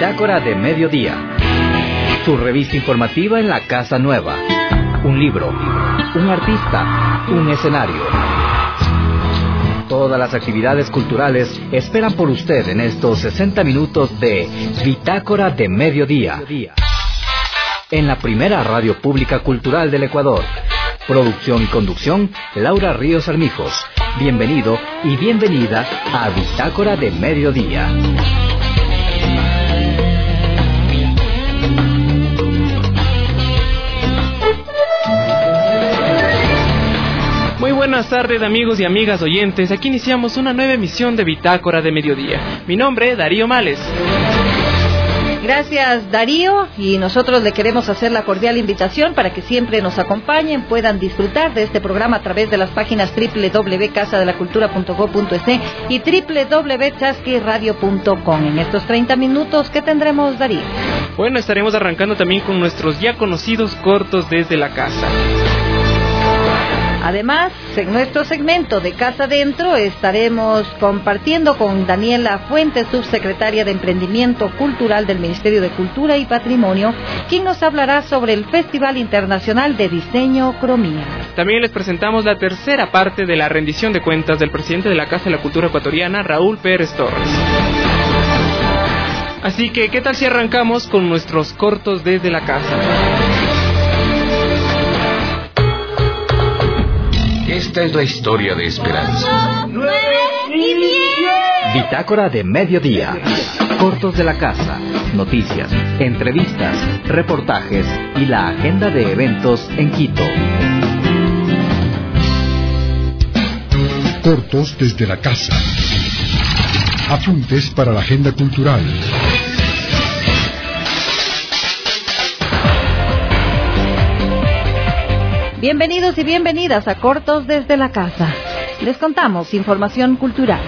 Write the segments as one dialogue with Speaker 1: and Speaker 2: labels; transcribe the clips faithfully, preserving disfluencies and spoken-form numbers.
Speaker 1: Bitácora de Mediodía, tu revista informativa en la Casa Nueva. Un libro, un artista, un escenario. Todas las actividades culturales esperan por usted en estos sesenta minutos de Bitácora de Mediodía, en la primera radio pública cultural del Ecuador. Producción y conducción, Laura Ríos Armijos. Bienvenido y bienvenida a Bitácora de Mediodía.
Speaker 2: Muy buenas tardes, amigos y amigas oyentes. Aquí iniciamos una nueva emisión de Bitácora de Mediodía. Mi nombre es Darío Males.
Speaker 3: Gracias, Darío, y nosotros le queremos hacer la cordial invitación para que siempre nos acompañen, puedan disfrutar de este programa a través de las páginas doble u doble u doble u punto casa de la cultura punto gob punto es y doble u doble u doble u punto chasqui radio punto com. En estos treinta minutos, ¿qué tendremos, Darío?
Speaker 2: Bueno, estaremos arrancando también con nuestros ya conocidos cortos desde la casa.
Speaker 3: Además, en nuestro segmento de Casa Adentro estaremos compartiendo con Daniela Fuentes, subsecretaria de Emprendimiento Cultural del Ministerio de Cultura y Patrimonio, quien nos hablará sobre el Festival Internacional de Diseño Cromía.
Speaker 2: También les presentamos la tercera parte de la rendición de cuentas del presidente de la Casa de la Cultura Ecuatoriana, Raúl Pérez Torres. Así que, ¿qué tal si arrancamos con nuestros cortos desde la casa?
Speaker 4: Esta es la historia de Esperanza.
Speaker 5: ¡Nueve y diez!
Speaker 1: Bitácora de Mediodía. Cortos de la casa, noticias, entrevistas, reportajes y la agenda de eventos en Quito.
Speaker 6: Cortos desde la casa. Apuntes para la agenda cultural.
Speaker 3: Bienvenidos y bienvenidas a Cortos desde la Casa. Les contamos información cultural.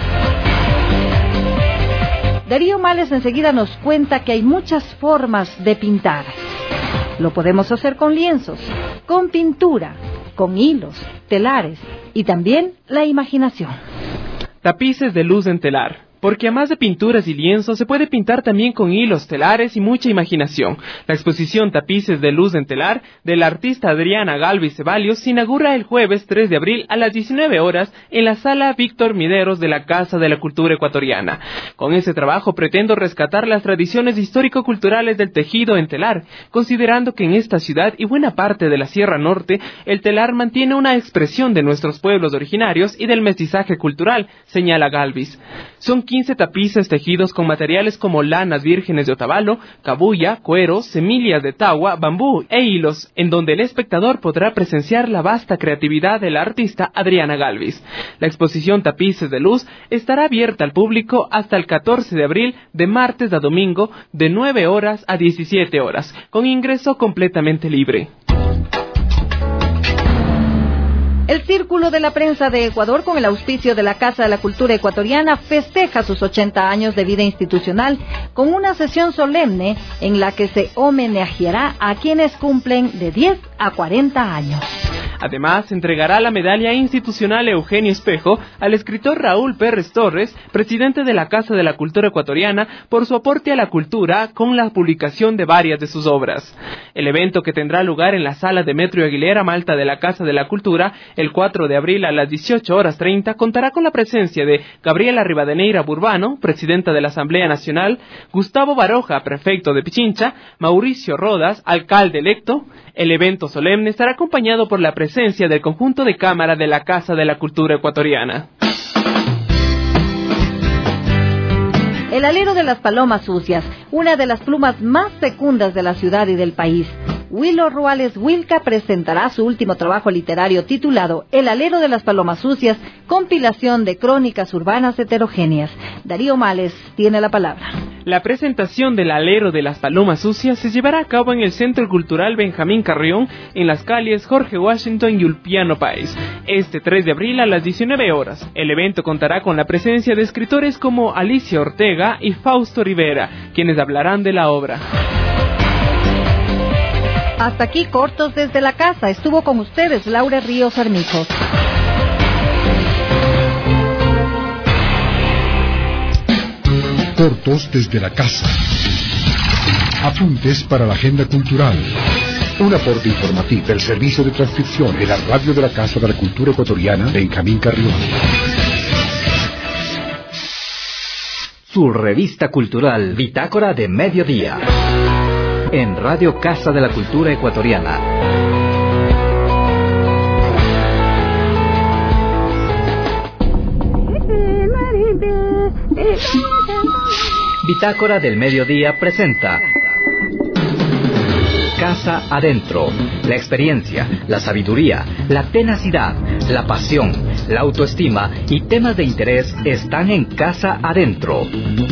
Speaker 3: Darío Males enseguida nos cuenta que hay muchas formas de pintar. Lo podemos hacer con lienzos, con pintura, con hilos, telares y también la imaginación.
Speaker 2: Tapices de luz en telar. Porque además de pinturas y lienzos, se puede pintar también con hilos, telares y mucha imaginación. La exposición Tapices de Luz en Telar de la artista Adriana Galvis Ceballos se inaugura el jueves tres de abril a las diecinueve horas en la sala Víctor Mideros de la Casa de la Cultura Ecuatoriana. Con ese trabajo pretendo rescatar las tradiciones histórico-culturales del tejido en telar, considerando que en esta ciudad y buena parte de la Sierra Norte, el telar mantiene una expresión de nuestros pueblos originarios y del mestizaje cultural, señala Galvis. Son quince tapices tejidos con materiales como lanas vírgenes de Otavalo, cabuya, cuero, semillas de tagua, bambú e hilos, en donde el espectador podrá presenciar la vasta creatividad de la artista Adriana Galvis. La exposición Tapices de Luz estará abierta al público hasta el catorce de abril, de martes a domingo, de nueve horas a diecisiete horas, con ingreso completamente libre.
Speaker 3: El Círculo de la Prensa de Ecuador, con el auspicio de la Casa de la Cultura Ecuatoriana, festeja sus ochenta años de vida institucional con una sesión solemne en la que se homenajeará a quienes cumplen de diez a cuarenta años.
Speaker 2: Además, entregará la medalla institucional Eugenio Espejo al escritor Raúl Pérez Torres, presidente de la Casa de la Cultura Ecuatoriana, por su aporte a la cultura con la publicación de varias de sus obras. El evento, que tendrá lugar en la sala Demetrio Aguilera Malta de la Casa de la Cultura el cuatro de abril a las dieciocho horas treinta, contará con la presencia de Gabriela Rivadeneira Burbano, presidenta de la Asamblea Nacional, Gustavo Baroja, prefecto de Pichincha, Mauricio Rodas, alcalde electo. El evento solemne estará acompañado por la presencia del conjunto de cámara de la Casa de la Cultura Ecuatoriana.
Speaker 3: El alero de las palomas sucias, una de las plumas más fecundas de la ciudad y del país. Willo Ruales Wilca presentará su último trabajo literario titulado El alero de las palomas sucias, compilación de crónicas urbanas heterogéneas. Darío Males tiene la palabra.
Speaker 2: La presentación del alero de las palomas sucias se llevará a cabo en el Centro Cultural Benjamín Carrión, en las calles Jorge Washington y Ulpiano Páez, este tres de abril a las diecinueve horas. El evento contará con la presencia de escritores como Alicia Ortega y Fausto Rivera, quienes hablarán de la obra.
Speaker 3: Hasta aquí Cortos desde la Casa. Estuvo con ustedes Laura Ríos Armijos.
Speaker 6: Cortos desde la casa. Apuntes para la agenda cultural. Un aporte informativo del servicio de transcripción de la radio de la Casa de la Cultura Ecuatoriana, Benjamín Carrión.
Speaker 1: Su revista cultural Bitácora de Mediodía. En Radio Casa de la Cultura Ecuatoriana. Bitácora del Mediodía presenta Casa Adentro. La experiencia, la sabiduría, la tenacidad, la pasión, la autoestima y temas de interés están en Casa Adentro.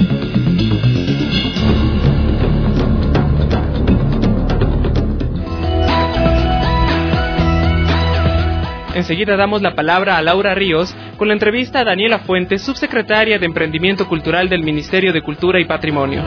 Speaker 2: Enseguida damos la palabra a Laura Ríos con la entrevista a Daniela Fuentes, subsecretaria de Emprendimiento Cultural del Ministerio de Cultura y Patrimonio.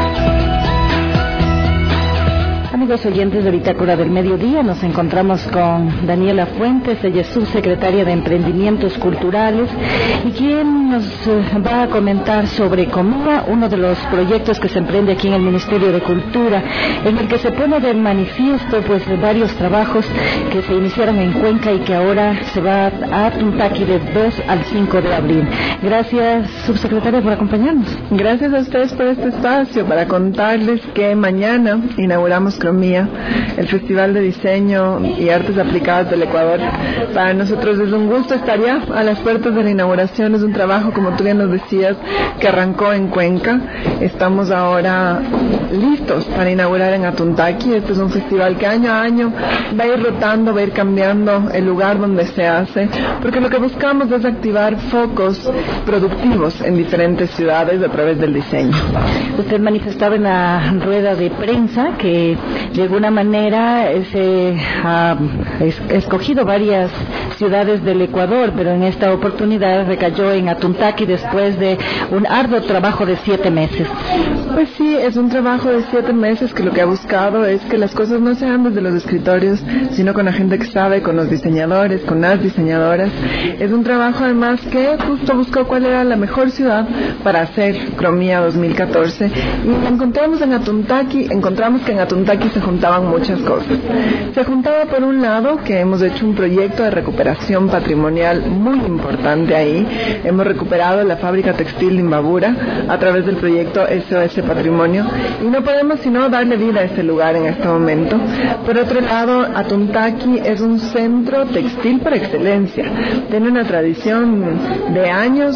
Speaker 3: Amigos oyentes de Bitácora del Mediodía, nos encontramos con Daniela Fuentes, ella es subsecretaria de Emprendimientos Culturales y quien nos va a comentar sobre Comía, uno de los proyectos que se emprende aquí en el Ministerio de Cultura, en el que se pone de manifiesto pues varios trabajos que se iniciaron en Cuenca y que ahora se va a Tuntaqui del dos al cinco de abril. Gracias, subsecretaria, por acompañarnos.
Speaker 7: Gracias a ustedes por este espacio para contarles que mañana inauguramos Cromía, el Festival de Diseño y Artes Aplicadas del Ecuador. Para nosotros es un gusto estar ya a las puertas de la inauguración. Es un trabajo, como tú bien nos decías, que arrancó en Cuenca. Estamos ahora listos para inaugurar en Atuntaqui. Este es un festival que año a año va a ir rotando, va a ir cambiando el lugar donde se hace, porque lo que buscamos es activar focos productivos en diferentes ciudades a través del diseño.
Speaker 3: Usted manifestaba en la rueda de prensa que de alguna manera se ha es, escogido varias ciudades del Ecuador, pero en esta oportunidad recayó en Atuntaqui después de un arduo trabajo de siete meses.
Speaker 7: Pues sí, es un trabajo de siete meses que lo que ha buscado es que las cosas no sean desde los escritorios, sino con la gente que sabe, con los diseñadores, con las diseñadoras. Es un trabajo además que justo buscó cuál era la mejor ciudad para hacer Cromía dos mil catorce, y encontramos en Atuntaqui, encontramos que en Atuntaqui se juntaban muchas cosas. Se juntaba por un lado que hemos hecho un proyecto de recuperación patrimonial muy importante ahí. Hemos recuperado la fábrica textil de Imbabura a través del proyecto S O S Patrimonio, y no podemos sino darle vida a este lugar en este momento. Por otro lado, Atuntaqui es un centro textil por excelencia. Tiene una tradición de años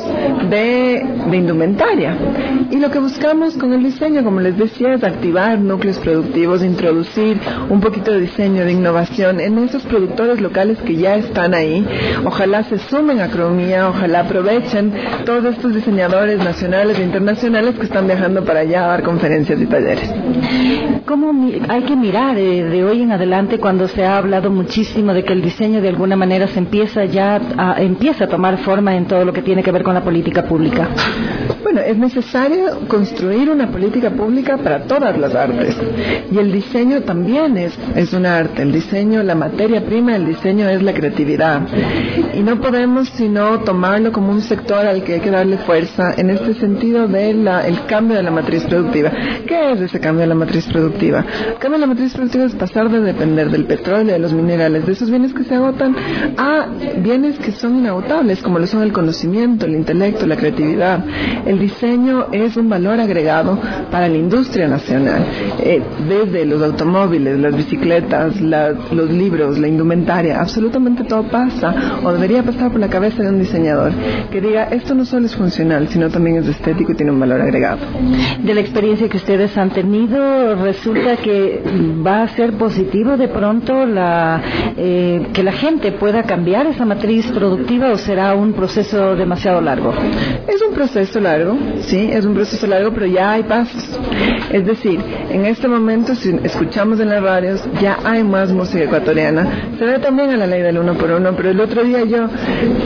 Speaker 7: de, de indumentaria, y lo que buscamos con el diseño, como les decía, es activar núcleos productivos, introducir un poquito de diseño, de innovación en esos productores locales que ya están ahí. Ojalá se sumen a Cromía, ojalá aprovechen todos estos diseñadores nacionales e internacionales que están viajando para allá a dar conferencias y talleres.
Speaker 3: ¿Cómo hay que mirar eh, de hoy en adelante, cuando se ha hablado muchísimo de que el diseño de alguna manera se empieza ya a, empieza a tomar forma en todo lo que tiene que ver con la política pública?
Speaker 7: Bueno, es necesario construir una política pública para todas las artes, y el diseño también es, es un arte. El diseño, la materia prima del diseño es la creatividad, y no podemos sino tomarlo como un sector al que hay que darle fuerza en este sentido del cambio de la matriz productiva. ¿Qué es ese cambio de la matriz productiva? El cambio de la matriz productiva es pasar de depender del petróleo, de los minerales, de esos bienes que se agotan, a bienes que son inagotables, como lo son el conocimiento, el intelecto, la creatividad. El diseño es un valor agregado para la industria nacional, eh, desde los automóviles, las bicicletas, la, los libros, la indumentaria, absolutamente todo pasa o debería pasar por la cabeza de un diseñador que diga, esto no solo es funcional, sino también es estético y tiene un valor agregado.
Speaker 3: De la experiencia que ustedes han tenido, resulta que va a ser positivo de pronto la eh, que la gente pueda cambiar esa matriz productiva, o será un proceso demasiado largo.
Speaker 7: Es un proceso largo, sí, es un proceso largo, pero ya hay pasos. Es decir, en este momento, si escuchamos en las radios, ya hay más música ecuatoriana. Se ve también a la ley del uno por uno, pero el otro día yo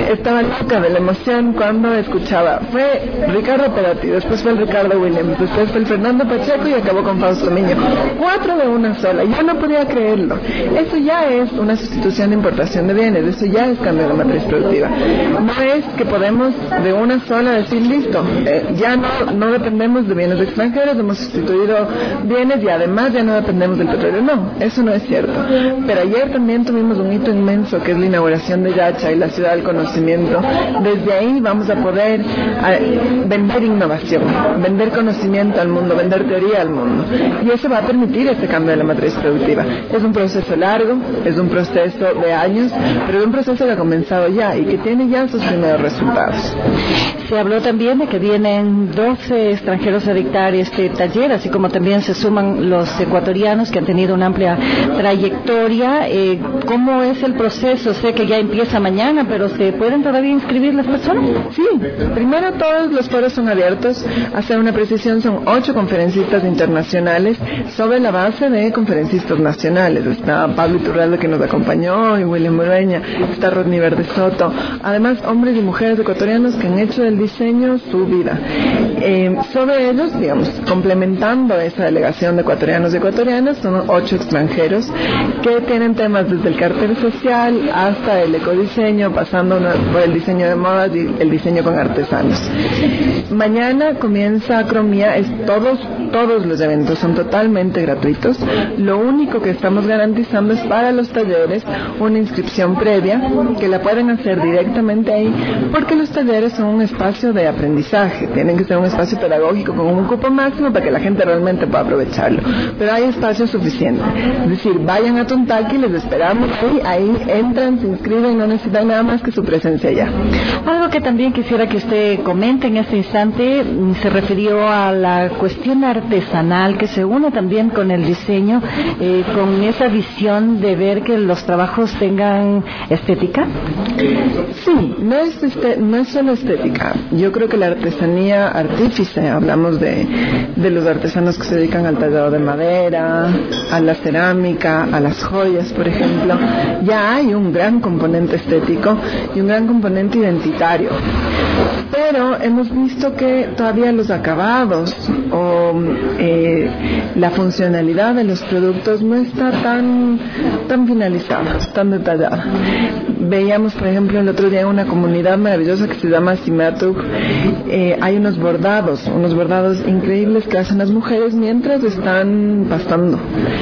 Speaker 7: estaba loca de la emoción cuando escuchaba. Fue Ricardo Perotti, después fue el Ricardo Williams, después fue el Fernando Pacheco y acabó con Fausto Miño. Cuatro de una sola. Yo no podía creerlo. Eso ya es una sustitución de importación de bienes. Eso ya es cambio de la matriz productiva. No es que podemos de una sola decir listo. Eh, ya no, no dependemos de bienes extranjeros, hemos sustituido bienes y además ya no dependemos del petróleo. No, eso no es cierto. Pero ayer también tuvimos un hito inmenso que es la inauguración de Yacha y la ciudad del conocimiento. Desde ahí vamos a poder a, vender innovación, vender conocimiento al mundo, vender teoría al mundo. Y eso va a permitir este cambio de la matriz productiva. Es un proceso largo, es un proceso de años, pero es un proceso que ha comenzado ya y que tiene ya sus primeros resultados.
Speaker 3: Se habló también de que vienen doce extranjeros a dictar este taller, así como también se suman los ecuatorianos que han tenido una amplia trayectoria. Eh, ¿Cómo es el proceso? Sé que ya empieza mañana, pero ¿se pueden todavía inscribir las personas?
Speaker 7: Sí, primero todos los foros son abiertos. Hacer una precisión, son ocho conferencistas internacionales sobre la base de conferencistas nacionales. Está Pablo Iturralde, que nos acompañó, y William Ureña, está Rodney Verde Soto. Además, hombres y mujeres ecuatorianos que han hecho del diseño su vida. Eh, sobre ellos, digamos, complementando esa delegación de ecuatorianos y ecuatorianas, son ocho extranjeros que tienen temas desde el cartel social hasta el ecodiseño, pasando una, por el diseño de modas y el diseño con artesanos. Mañana comienza Cromía, es todos, todos los eventos son totalmente gratuitos. Lo único que estamos garantizando es para los talleres una inscripción previa, que la pueden hacer directamente ahí, porque los talleres son un espacio de aprendizaje, tienen que ser un espacio pedagógico con un cupo máximo para que la gente realmente pueda aprovecharlo, pero hay espacio suficiente. Es decir, vayan a Tontaki, les esperamos ahí, ahí entran, se inscriben, no necesitan nada más que su presencia allá.
Speaker 3: Algo que también quisiera que usted comente en este instante se refirió a la cuestión artesanal que se une también con el diseño, eh, con esa visión de ver que los trabajos tengan estética.
Speaker 7: Sí, no es, este, no es solo estética. Yo creo que la artesanía artífice, hablamos de, de los artesanos que se dedican al tallado de madera, a la cerámica, a las joyas, por ejemplo, ya hay un gran componente estético y un gran componente identitario. Pero hemos visto que todavía los acabados o eh, la funcionalidad de los productos no está tan, tan finalizada, tan detallada. Veíamos, por ejemplo, el otro día en una comunidad maravillosa que se llama Simatuk, eh, hay unos bordados, unos bordados increíbles que hacen las mujeres mientras están pastando.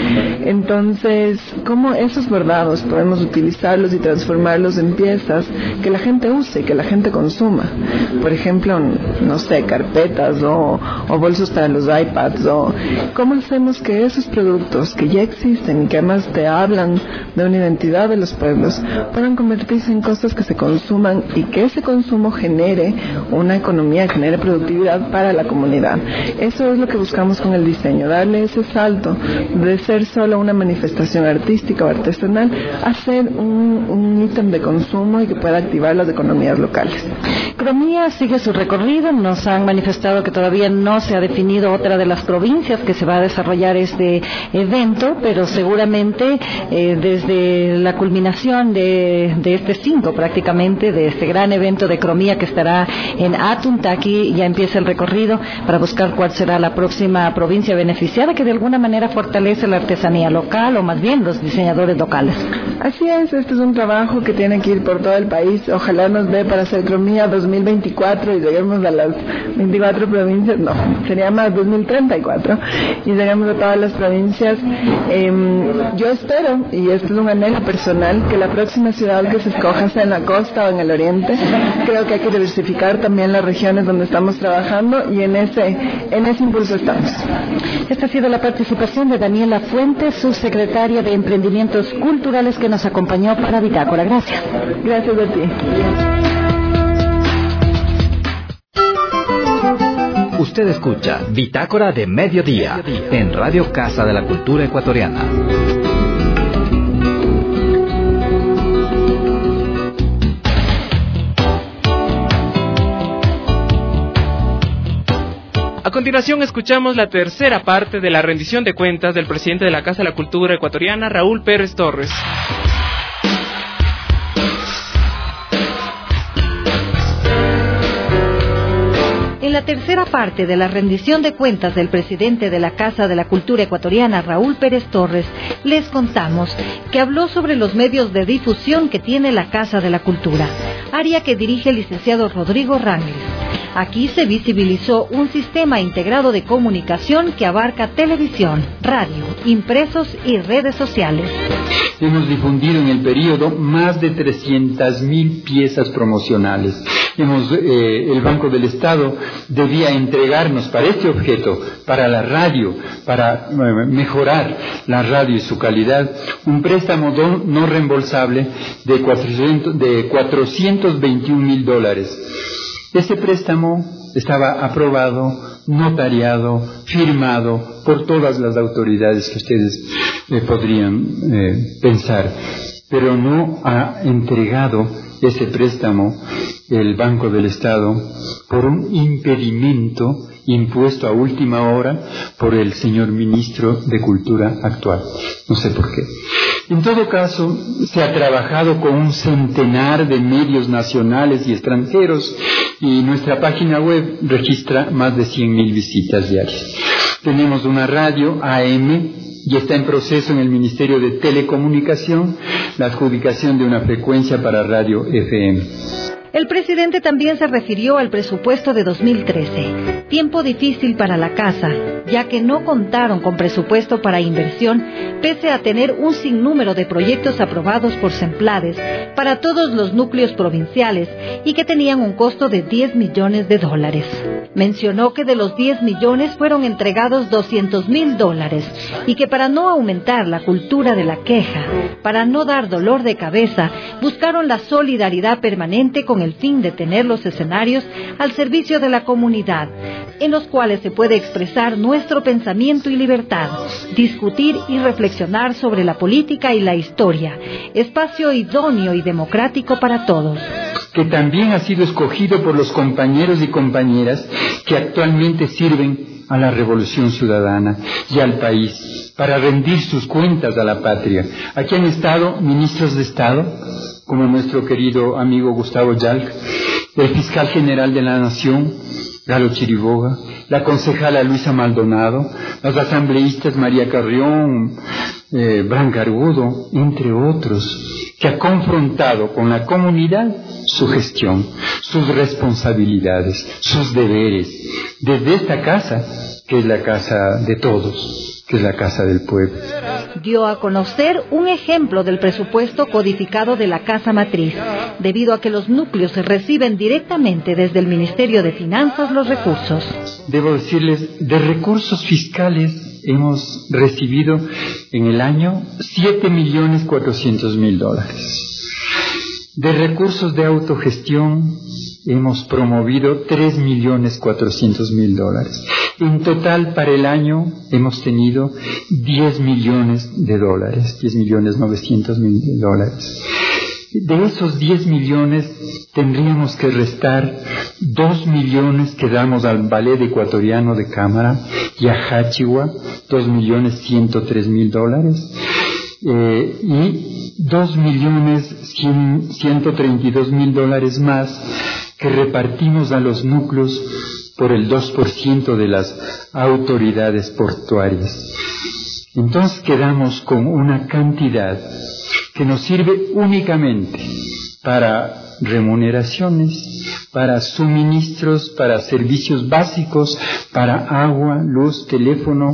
Speaker 7: Entonces, ¿cómo esos bordados podemos utilizarlos y transformarlos en piezas que la gente use, que la gente consuma? Por ejemplo, no sé, carpetas o, o bolsos para los iPads, o ¿cómo hacemos que esos productos que ya existen y que además te hablan de una identidad de los pueblos puedan convertirse en cosas que se consuman y que ese consumo genere una economía, genere productividad para la comunidad? Eso es lo que buscamos con el diseño, darle ese salto de ser solo una manifestación artística o artesanal a ser un, un ítem de consumo y que pueda activar las economías locales.
Speaker 3: Cromía sigue su recorrido. Nos han manifestado que todavía no se ha definido otra de las provincias que se va a desarrollar este evento, pero seguramente eh, desde la culminación de, de este cinco prácticamente, de este gran evento de Cromía que estará en Atuntaki, ya empieza el recorrido para buscar cuál será la próxima provincia beneficiada que de alguna manera fortalece la artesanía local, o más bien los diseñadores locales.
Speaker 7: Así es, este es un trabajo que tiene que ir por todo el país. Ojalá nos dé para hacer Cromía dos mil veinticuatro y lleguemos a las veinticuatro provincias, no, sería más dos mil treinta y cuatro, y lleguemos a todas las provincias. Eh, yo espero, y esto es un anhelo personal, que la próxima ciudad que se escoja sea en la costa o en el oriente. Creo que hay que diversificar también las regiones donde estamos trabajando, y en ese, en ese impulso estamos.
Speaker 3: Esta ha sido la participación de Daniela Fuentes, subsecretaria de Emprendimientos Culturales, que nos acompañó para Bitácora. Gracias.
Speaker 7: Gracias a ti.
Speaker 1: Usted escucha Bitácora de Mediodía en Radio Casa de la Cultura Ecuatoriana.
Speaker 2: A continuación escuchamos la tercera parte de la rendición de cuentas del presidente de la Casa de la Cultura Ecuatoriana, Raúl Pérez Torres.
Speaker 3: En la tercera parte de la rendición de cuentas del presidente de la Casa de la Cultura Ecuatoriana, Raúl Pérez Torres, les contamos que habló sobre los medios de difusión que tiene la Casa de la Cultura, área que dirige el licenciado Rodrigo Rangles. Aquí se visibilizó un sistema integrado de comunicación que abarca televisión, radio, impresos y redes sociales.
Speaker 8: Hemos difundido en el periodo más de trescientas mil piezas promocionales. Hemos, eh, el Banco del Estado debía entregarnos para este objeto, para la radio, para eh, mejorar la radio y su calidad, un préstamo no, no reembolsable de, cuatrocientos, de cuatrocientos veintiún mil dólares. Ese préstamo estaba aprobado, notariado, firmado por todas las autoridades que ustedes eh, podrían eh, pensar, pero no ha entregado ese préstamo el Banco del Estado por un impedimento impuesto a última hora por el señor ministro de Cultura actual. No sé por qué. En todo caso, se ha trabajado con un centenar de medios nacionales y extranjeros y nuestra página web registra más de cien mil visitas diarias. Tenemos una radio A M y está en proceso en el Ministerio de Telecomunicación la adjudicación de una frecuencia para radio F M.
Speaker 3: El presidente también se refirió al presupuesto de dos mil trece, tiempo difícil para la casa, ya que no contaron con presupuesto para inversión, pese a tener un sinnúmero de proyectos aprobados por Semplades para todos los núcleos provinciales y que tenían un costo de diez millones de dólares. Mencionó que de los diez millones fueron entregados doscientos mil dólares y que para no aumentar la cultura de la queja, para no dar dolor de cabeza, buscaron la solidaridad permanente con el fin de tener los escenarios al servicio de la comunidad, en los cuales se puede expresar nuestro pensamiento y libertad, discutir y reflexionar sobre la política y la historia, espacio idóneo y democrático para todos.
Speaker 8: Que también ha sido escogido por los compañeros y compañeras que actualmente sirven a la Revolución Ciudadana y al país para rendir sus cuentas a la patria. Aquí han estado ministros de Estado, como nuestro querido amigo Gustavo Yalc, el fiscal general de la Nación, Galo Chiriboga, la concejala Luisa Maldonado, las asambleístas María Carrión, eh, Branca Argudo, entre otros, que ha confrontado con la comunidad su gestión, sus responsabilidades, sus deberes, desde esta casa, que es la casa de todos, que es la casa del pueblo.
Speaker 3: Dio a conocer un ejemplo del presupuesto codificado de la Casa Matriz, debido a que los núcleos reciben directamente desde el Ministerio de Finanzas los recursos.
Speaker 8: Debo decirles, de recursos fiscales hemos recibido en el año siete millones cuatrocientos mil dólares. De recursos de autogestión hemos promovido tres millones cuatrocientos mil dólares. En total, para el año hemos tenido diez millones de dólares, diez millones novecientos mil dólares. De esos diez millones tendríamos que restar dos millones que damos al Ballet Ecuatoriano de Cámara y a Hachihua, dos millones ciento tres mil dólares. Eh, y dos millones ciento treinta y dos mil dólares más que repartimos a los núcleos por el dos por ciento de las autoridades portuarias. Entonces quedamos con una cantidad que nos sirve únicamente para remuneraciones, para suministros, para servicios básicos, para agua, luz, teléfono.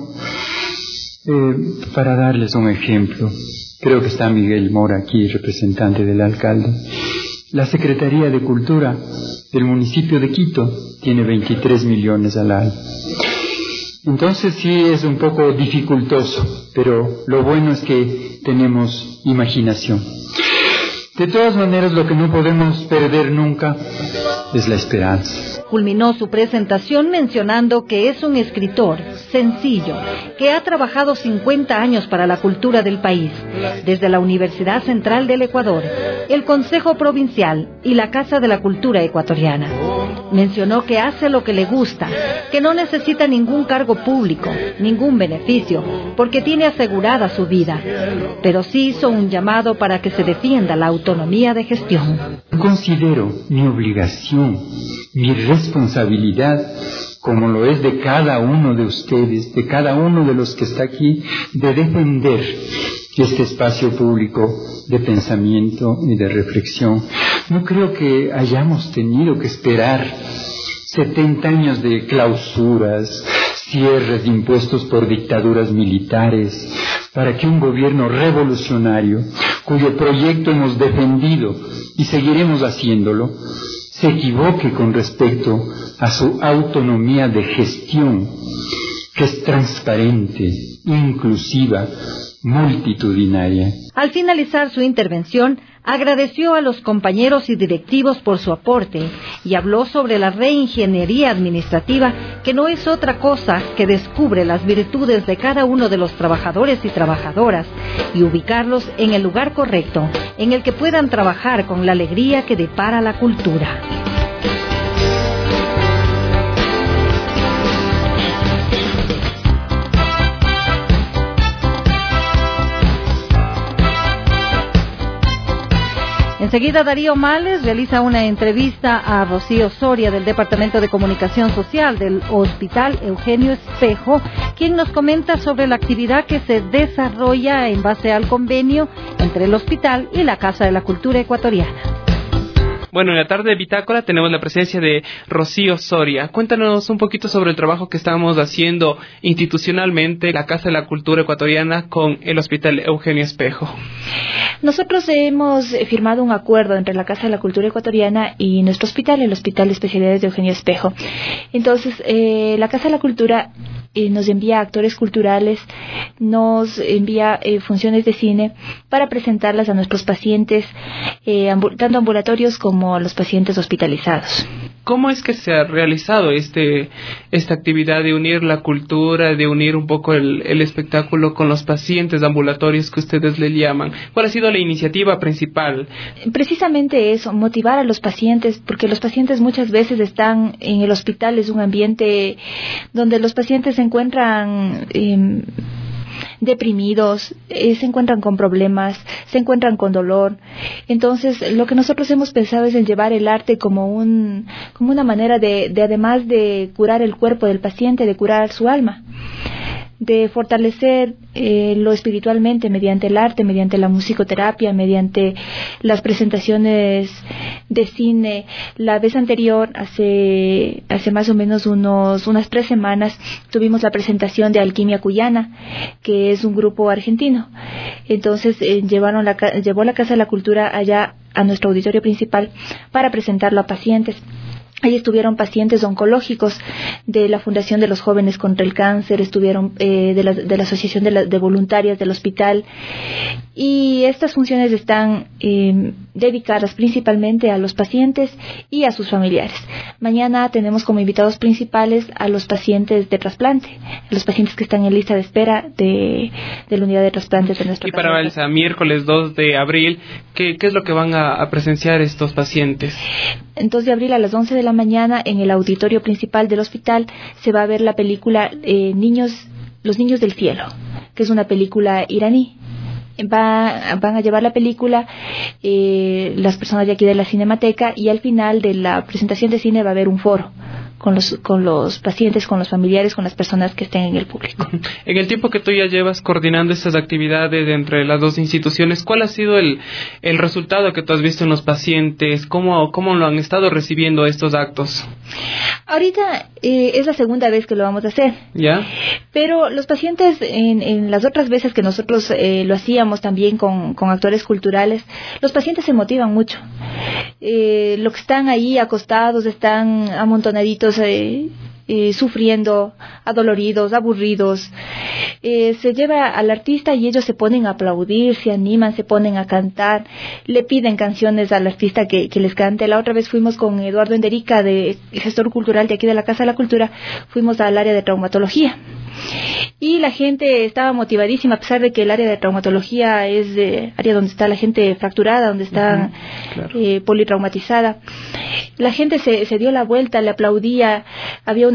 Speaker 8: Eh, para darles un ejemplo, creo que está Miguel Mora aquí, representante del alcalde. La Secretaría de Cultura del municipio de Quito tiene veintitrés millones al año. Entonces sí es un poco dificultoso, pero lo bueno es que tenemos imaginación. De todas maneras, lo que no podemos perder nunca es la esperanza.
Speaker 3: Culminó su presentación mencionando que es un escritor sencillo, que ha trabajado cincuenta años para la cultura del país, desde la Universidad Central del Ecuador, el Consejo Provincial y la Casa de la Cultura Ecuatoriana. Mencionó que hace lo que le gusta, que no necesita ningún cargo público, ningún beneficio, porque tiene asegurada su vida, pero sí hizo un llamado para que se defienda la autonomía de gestión.
Speaker 8: Considero mi obligación obligación, mi responsabilidad, como lo es de cada uno de ustedes, de cada uno de los que está aquí, de defender este espacio público de pensamiento y de reflexión. No creo que hayamos tenido que esperar setenta años de clausuras, cierres de impuestos por dictaduras militares, para que un gobierno revolucionario, cuyo proyecto hemos defendido y seguiremos haciéndolo, se equivoque con respecto a su autonomía de gestión, que es transparente, inclusiva, multitudinaria.
Speaker 3: Al finalizar su intervención, agradeció a los compañeros y directivos por su aporte y habló sobre la reingeniería administrativa, que no es otra cosa que descubre las virtudes de cada uno de los trabajadores y trabajadoras y ubicarlos en el lugar correcto, en el que puedan trabajar con la alegría que depara la cultura. Enseguida Darío Males realiza una entrevista a Rocío Soria del Departamento de Comunicación Social del Hospital Eugenio Espejo, quien nos comenta sobre la actividad que se desarrolla en base al convenio entre el hospital y la Casa de la Cultura Ecuatoriana.
Speaker 2: Bueno, en la tarde de Bitácora tenemos la presencia de Rocío Soria. Cuéntanos un poquito sobre el trabajo que estamos haciendo institucionalmente la Casa de la Cultura Ecuatoriana con el Hospital Eugenio Espejo.
Speaker 9: Nosotros hemos firmado un acuerdo entre la Casa de la Cultura Ecuatoriana y nuestro hospital, el Hospital de Especialidades de Eugenio Espejo. Entonces, eh, la Casa de la Cultura eh, nos envía actores culturales, nos envía eh, funciones de cine para presentarlas a nuestros pacientes, eh, ambu- tanto ambulatorios como a los pacientes hospitalizados.
Speaker 2: ¿Cómo es que se ha realizado este esta actividad de unir la cultura, de unir un poco el, el espectáculo con los pacientes ambulatorios que ustedes le llaman? ¿Cuál ha sido la iniciativa principal?
Speaker 9: Precisamente eso, motivar a los pacientes, porque los pacientes muchas veces están en el hospital, es un ambiente donde los pacientes se encuentran eh, deprimidos, eh, se encuentran con problemas, se encuentran con dolor. Entonces, lo que nosotros hemos pensado es en llevar el arte como un como una manera de, de además de curar el cuerpo del paciente, de curar su alma, de fortalecer eh, lo espiritualmente mediante el arte, mediante la musicoterapia, mediante las presentaciones de cine. La vez anterior, hace hace más o menos unos unas tres semanas, tuvimos la presentación de Alquimia Cuyana, que es un grupo argentino. Entonces eh, llevaron la llevó la Casa de la Cultura allá a nuestro auditorio principal para presentarlo a pacientes. Ahí estuvieron pacientes oncológicos de la Fundación de los Jóvenes contra el Cáncer, estuvieron eh, de, la, de la Asociación de, la, de Voluntarias del Hospital, y estas funciones están eh, dedicadas principalmente a los pacientes y a sus familiares. Mañana tenemos como invitados principales a los pacientes de trasplante, a los pacientes que están en lista de espera de, de la unidad de trasplantes de nuestra casa.
Speaker 2: Y para el o sea, miércoles dos de abril, ¿qué, qué es lo que van a, a presenciar estos pacientes?
Speaker 9: El dos de abril a las once de la mañana en el auditorio principal del hospital se va a ver la película eh, Niños, Los Niños del Cielo, que es una película iraní. Va, van a llevar la película eh, las personas de aquí de la Cinemateca, y al final de la presentación de cine va a haber un foro con los con los pacientes, con los familiares, con las personas que estén en el público.
Speaker 2: En el tiempo que tú ya llevas coordinando estas actividades entre las dos instituciones, ¿cuál ha sido el, el resultado que tú has visto en los pacientes? ¿Cómo, cómo lo han estado recibiendo estos actos?
Speaker 9: Ahorita eh, es la segunda vez que lo vamos a hacer.
Speaker 2: ¿Ya? Pero
Speaker 9: los pacientes, en, en las otras veces que nosotros eh, lo hacíamos también con, con actores culturales, los pacientes se motivan mucho. Eh, los que están ahí acostados, están amontonaditos, Eh, eh, sufriendo, adoloridos, aburridos, eh, se lleva al artista y ellos se ponen a aplaudir, se animan, se ponen a cantar, le piden canciones al artista que, que les cante. La otra vez fuimos con Eduardo Enderica, de gestor cultural de aquí de la Casa de la Cultura, fuimos al área de traumatología. Y la gente estaba motivadísima, a pesar de que el área de traumatología es de área donde está la gente fracturada, donde está uh-huh, claro. eh, politraumatizada. La gente se, se dio la vuelta, le aplaudía. Había una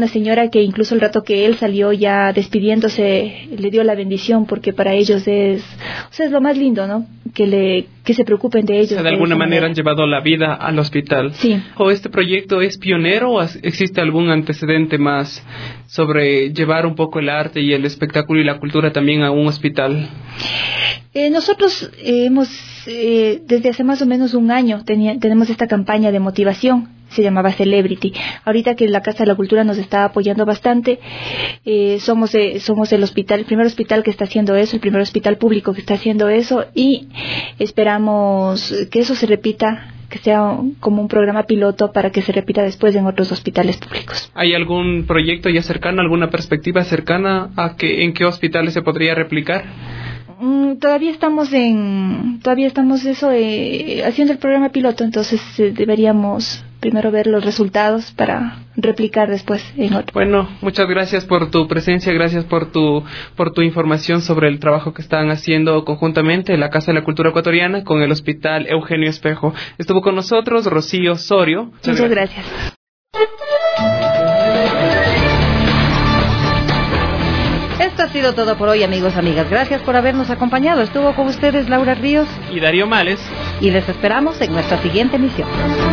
Speaker 9: una señora que incluso el rato que él salió ya despidiéndose le dio la bendición, porque para ellos es, o sea, es lo más lindo, ¿no? Que le que se preocupen de ellos.
Speaker 2: O sea, de, de alguna manera, manera han llevado la vida al hospital.
Speaker 9: Sí.
Speaker 2: ¿O este proyecto es pionero o existe algún antecedente más sobre llevar un poco el arte y el espectáculo y la cultura también a un hospital?
Speaker 9: Eh, nosotros eh, hemos, eh, desde hace más o menos un año, tenía, tenemos esta campaña de motivación, se llamaba Celebrity. Ahorita que la Casa de la Cultura nos está apoyando bastante, eh, somos, eh, somos el hospital, el primer hospital que está haciendo eso, el primer hospital público que está haciendo eso, y esperamos que eso se repita, que sea como un programa piloto para que se repita después en otros hospitales públicos.
Speaker 2: ¿Hay algún proyecto ya cercano, alguna perspectiva cercana a que en qué hospitales se podría replicar?
Speaker 9: Mm, todavía estamos en, todavía estamos eso eh, haciendo el programa piloto, entonces eh, deberíamos primero ver los resultados para replicar después en otro.
Speaker 2: Bueno, muchas gracias por tu presencia, gracias por tu por tu información sobre el trabajo que están haciendo conjuntamente la Casa de la Cultura Ecuatoriana con el Hospital Eugenio Espejo. Estuvo con nosotros Rocío Sorio.
Speaker 9: Muchas, muchas gracias. gracias.
Speaker 3: Esto ha sido todo por hoy, amigos, amigas. Gracias por habernos acompañado. Estuvo con ustedes Laura Ríos
Speaker 2: y Darío Males.
Speaker 3: Y les esperamos en nuestra siguiente emisión.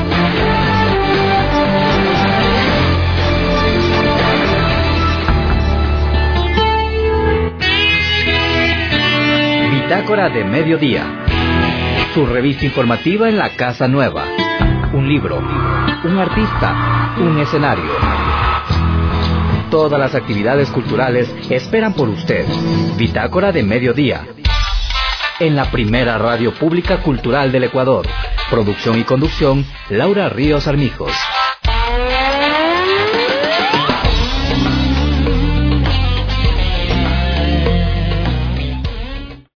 Speaker 1: Bitácora de Mediodía. Su revista informativa en la Casa Nueva. Un libro, un artista, un escenario. Todas las actividades culturales esperan por usted. Bitácora de Mediodía. En la primera radio pública cultural del Ecuador. Producción y conducción, Laura Ríos Armijos.